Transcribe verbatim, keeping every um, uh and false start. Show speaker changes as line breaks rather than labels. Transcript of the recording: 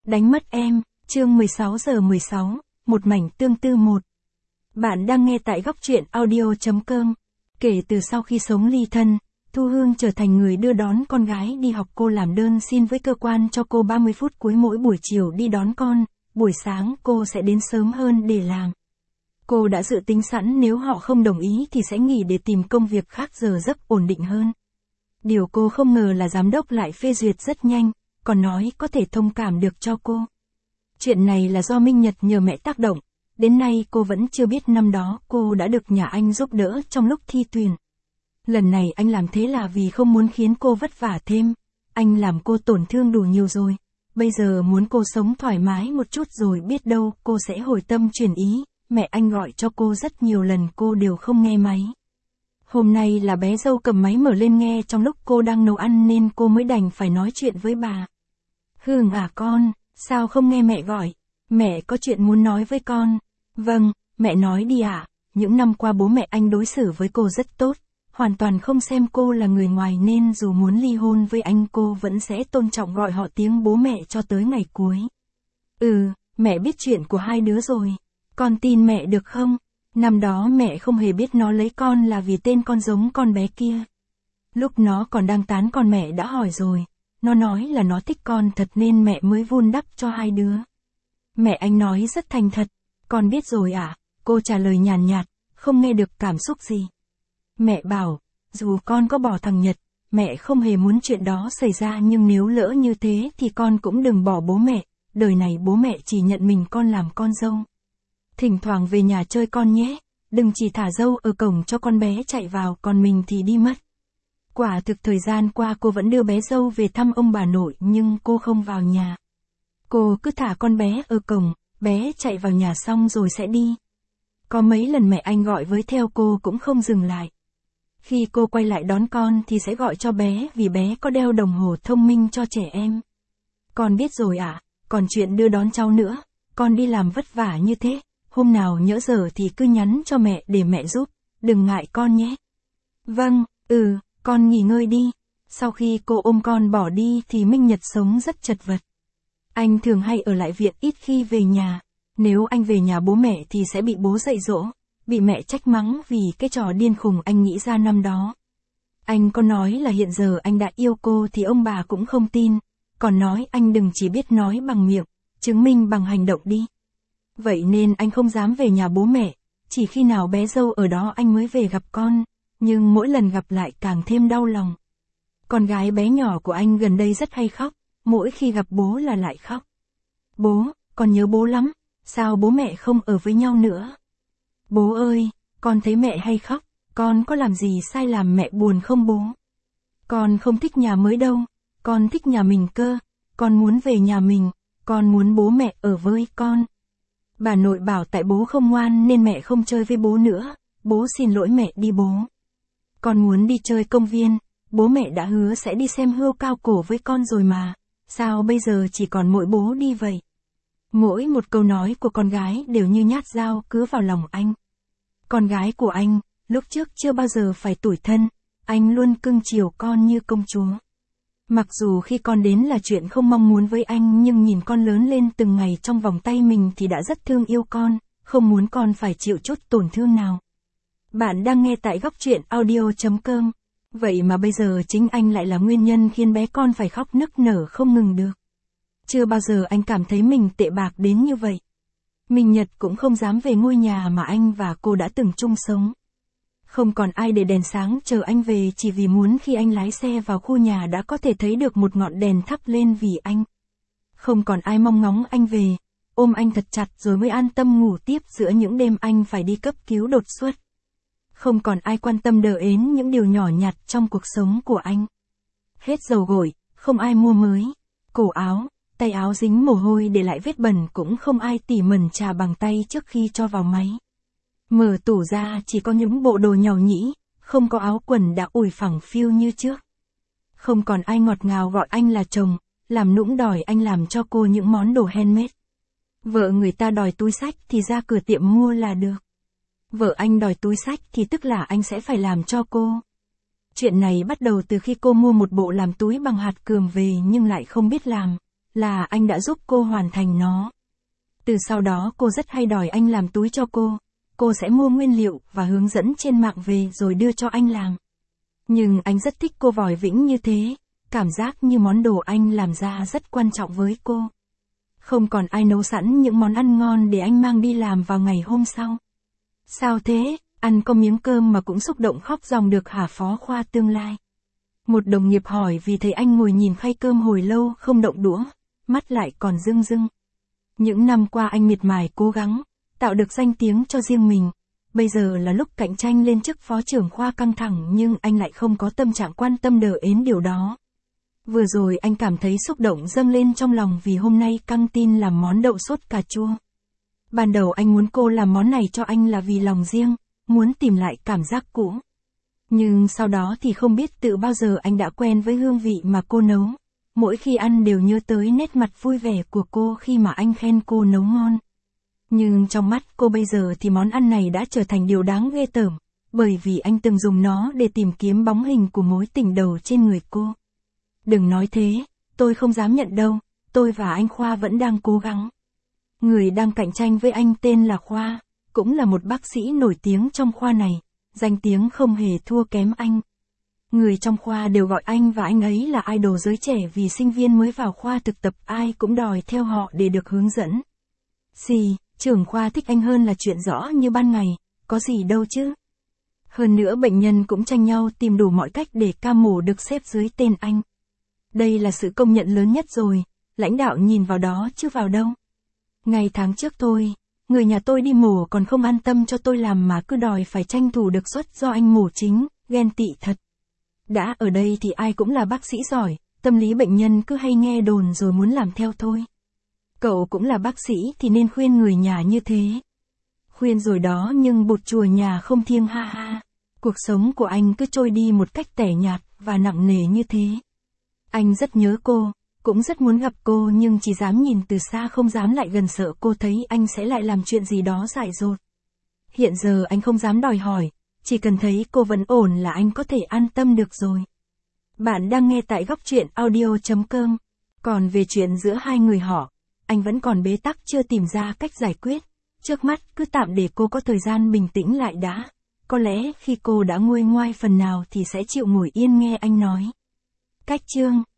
Đánh mất em, chương mười sáu giờ mười sáu, một mảnh tương tư một. Bạn đang nghe tại góc truyện audio chấm com. Kể từ sau khi sống ly thân, Thu Hương trở thành người đưa đón con gái đi học. Cô làm đơn xin với cơ quan cho cô ba mươi phút cuối mỗi buổi chiều đi đón con, buổi sáng cô sẽ đến sớm hơn để làm. Cô đã dự tính sẵn nếu họ không đồng ý thì sẽ nghỉ để tìm công việc khác giờ giấc ổn định hơn. Điều cô không ngờ là giám đốc lại phê duyệt rất nhanh, còn nói có thể thông cảm được cho cô. Chuyện này là do Minh Nhật nhờ mẹ tác động, đến nay cô vẫn chưa biết năm đó cô đã được nhà anh giúp đỡ trong lúc thi tuyển. Lần này anh làm thế là vì không muốn khiến cô vất vả thêm, anh làm cô tổn thương đủ nhiều rồi, bây giờ muốn cô sống thoải mái một chút rồi biết đâu cô sẽ hồi tâm chuyển ý. Mẹ anh gọi cho cô rất nhiều lần cô đều không nghe máy. Hôm nay là bé dâu cầm máy mở lên nghe trong lúc cô đang nấu ăn nên cô mới đành phải nói chuyện với bà. Hương à con, sao không nghe mẹ gọi? Mẹ có chuyện muốn nói với con. Vâng, mẹ nói đi ạ. À. Những năm qua bố mẹ anh đối xử với cô rất tốt, hoàn toàn không xem cô là người ngoài nên dù muốn ly hôn với anh cô vẫn sẽ tôn trọng gọi họ tiếng bố mẹ cho tới ngày cuối. Ừ, mẹ biết chuyện của hai đứa rồi. Con tin mẹ được không? Năm đó mẹ không hề biết nó lấy con là vì tên con giống con bé kia. Lúc nó còn đang tán con mẹ đã hỏi rồi. Nó nói là nó thích con thật nên mẹ mới vun đắp cho hai đứa. Mẹ anh nói rất thành thật. Con biết rồi ạ. À? Cô trả lời nhàn nhạt, không nghe được cảm xúc gì. Mẹ bảo, dù con có bỏ thằng Nhật, mẹ không hề muốn chuyện đó xảy ra nhưng nếu lỡ như thế thì con cũng đừng bỏ bố mẹ. Đời này bố mẹ chỉ nhận mình con làm con dâu. Thỉnh thoảng về nhà chơi con nhé, đừng chỉ thả dâu ở cổng cho con bé chạy vào còn mình thì đi mất. Quả thực thời gian qua cô vẫn đưa bé dâu về thăm ông bà nội nhưng cô không vào nhà. Cô cứ thả con bé ở cổng, bé chạy vào nhà xong rồi sẽ đi. Có mấy lần mẹ anh gọi với theo cô cũng không dừng lại. Khi cô quay lại đón con thì sẽ gọi cho bé vì bé có đeo đồng hồ thông minh cho trẻ em. Con biết rồi ạ, à, còn chuyện đưa đón cháu nữa, con đi làm vất vả như thế. Hôm nào nhỡ giờ thì cứ nhắn cho mẹ để mẹ giúp, đừng ngại con nhé. Vâng, ừ, con nghỉ ngơi đi. Sau khi cô ôm con bỏ đi thì Minh Nhật sống rất chật vật. Anh thường hay ở lại viện ít khi về nhà. Nếu anh về nhà bố mẹ thì sẽ bị bố dạy dỗ, bị mẹ trách mắng vì cái trò điên khùng anh nghĩ ra năm đó. Anh có nói là hiện giờ anh đã yêu cô thì ông bà cũng không tin, còn nói anh đừng chỉ biết nói bằng miệng, chứng minh bằng hành động đi. Vậy nên anh không dám về nhà bố mẹ, chỉ khi nào bé dâu ở đó anh mới về gặp con, nhưng mỗi lần gặp lại càng thêm đau lòng. Con gái bé nhỏ của anh gần đây rất hay khóc, mỗi khi gặp bố là lại khóc. Bố, con nhớ bố lắm, sao bố mẹ không ở với nhau nữa? Bố ơi, con thấy mẹ hay khóc, con có làm gì sai làm mẹ buồn không bố? Con không thích nhà mới đâu, con thích nhà mình cơ, con muốn về nhà mình, con muốn bố mẹ ở với con. Bà nội bảo tại bố không ngoan nên mẹ không chơi với bố nữa, bố xin lỗi mẹ đi bố. Con muốn đi chơi công viên, bố mẹ đã hứa sẽ đi xem hươu cao cổ với con rồi mà, sao bây giờ chỉ còn mỗi bố đi vậy? Mỗi một câu nói của con gái đều như nhát dao cứa vào lòng anh. Con gái của anh, lúc trước chưa bao giờ phải tủi thân, anh luôn cưng chiều con như công chúa. Mặc dù khi con đến là chuyện không mong muốn với anh nhưng nhìn con lớn lên từng ngày trong vòng tay mình thì đã rất thương yêu con, không muốn con phải chịu chút tổn thương nào. Bạn đang nghe tại góc truyện audio chấm com. Vậy mà bây giờ chính anh lại là nguyên nhân khiến bé con phải khóc nức nở không ngừng được. Chưa bao giờ anh cảm thấy mình tệ bạc đến như vậy. Minh Nhật cũng không dám về ngôi nhà mà anh và cô đã từng chung sống. Không còn ai để đèn sáng chờ anh về chỉ vì muốn khi anh lái xe vào khu nhà đã có thể thấy được một ngọn đèn thắp lên vì anh. Không còn ai mong ngóng anh về, ôm anh thật chặt rồi mới an tâm ngủ tiếp giữa những đêm anh phải đi cấp cứu đột xuất. Không còn ai quan tâm đờ ến những điều nhỏ nhặt trong cuộc sống của anh. Hết dầu gội, không ai mua mới. Cổ áo, tay áo dính mồ hôi để lại vết bẩn cũng không ai tỉ mẩn chà bằng tay trước khi cho vào máy. Mở tủ ra chỉ có những bộ đồ nhỏ nhĩ, không có áo quần đã ủi phẳng phiu như trước. Không còn ai ngọt ngào gọi anh là chồng, làm nũng đòi anh làm cho cô những món đồ handmade. Vợ người ta đòi túi xách thì ra cửa tiệm mua là được. Vợ anh đòi túi xách thì tức là anh sẽ phải làm cho cô. Chuyện này bắt đầu từ khi cô mua một bộ làm túi bằng hạt cườm về nhưng lại không biết làm. là anh đã giúp cô hoàn thành nó. Từ sau đó cô rất hay đòi anh làm túi cho cô, cô sẽ mua nguyên liệu và hướng dẫn trên mạng về rồi đưa cho anh làm. Nhưng anh rất thích cô vòi vĩnh như thế, cảm giác như món đồ anh làm ra rất quan trọng với cô. Không còn ai nấu sẵn những món ăn ngon để anh mang đi làm vào ngày hôm sau. Sao thế, ăn có miếng cơm mà cũng xúc động khóc ròng được hả phó khoa tương lai? Một đồng nghiệp hỏi vì thấy anh ngồi nhìn khay cơm hồi lâu không động đũa, mắt lại còn rưng rưng. Những năm qua anh miệt mài cố gắng, tạo được danh tiếng cho riêng mình. Bây giờ là lúc cạnh tranh lên chức phó trưởng khoa căng thẳng nhưng anh lại không có tâm trạng quan tâm đờ ến điều đó. Vừa rồi anh cảm thấy xúc động dâng lên trong lòng vì hôm nay căng tin làm món đậu sốt cà chua. Ban đầu anh muốn cô làm món này cho anh là vì lòng riêng, muốn tìm lại cảm giác cũ. Nhưng sau đó thì không biết từ bao giờ anh đã quen với hương vị mà cô nấu. Mỗi khi ăn đều nhớ tới nét mặt vui vẻ của cô khi mà anh khen cô nấu ngon. Nhưng trong mắt cô bây giờ thì món ăn này đã trở thành điều đáng ghê tởm, bởi vì anh từng dùng nó để tìm kiếm bóng hình của mối tình đầu trên người cô. Đừng nói thế, tôi không dám nhận đâu, tôi và anh Khoa vẫn đang cố gắng. Người đang cạnh tranh với anh tên là Khoa, cũng là một bác sĩ nổi tiếng trong khoa này, danh tiếng không hề thua kém anh. Người trong khoa đều gọi anh và anh ấy là idol giới trẻ vì sinh viên mới vào khoa thực tập ai cũng đòi theo họ để được hướng dẫn. Xì, trưởng khoa thích anh hơn là chuyện rõ như ban ngày, có gì đâu chứ. Hơn nữa bệnh nhân cũng tranh nhau tìm đủ mọi cách để ca mổ được xếp dưới tên anh. Đây là sự công nhận lớn nhất rồi, lãnh đạo nhìn vào đó chứ vào đâu. Ngày tháng trước tôi, người nhà tôi đi mổ còn không an tâm cho tôi làm mà cứ đòi phải tranh thủ được suất do anh mổ chính, ghen tị thật. Đã ở đây thì ai cũng là bác sĩ giỏi, tâm lý bệnh nhân cứ hay nghe đồn rồi muốn làm theo thôi. Cậu cũng là bác sĩ thì nên khuyên người nhà như thế. Khuyên rồi đó nhưng bụt chùa nhà không thiêng ha ha. Cuộc sống của anh cứ trôi đi một cách tẻ nhạt và nặng nề như thế. Anh rất nhớ cô, cũng rất muốn gặp cô nhưng chỉ dám nhìn từ xa không dám lại gần sợ cô thấy anh sẽ lại làm chuyện gì đó dại dột. Hiện giờ anh không dám đòi hỏi, chỉ cần thấy cô vẫn ổn là anh có thể an tâm được rồi. Bạn đang nghe tại góc truyện audio chấm com. Còn về chuyện giữa hai người họ, anh vẫn còn bế tắc chưa tìm ra cách giải quyết. Trước mắt cứ tạm để cô có thời gian bình tĩnh lại đã. Có lẽ khi cô đã nguôi ngoai phần nào thì sẽ chịu ngồi yên nghe anh nói. Cách chương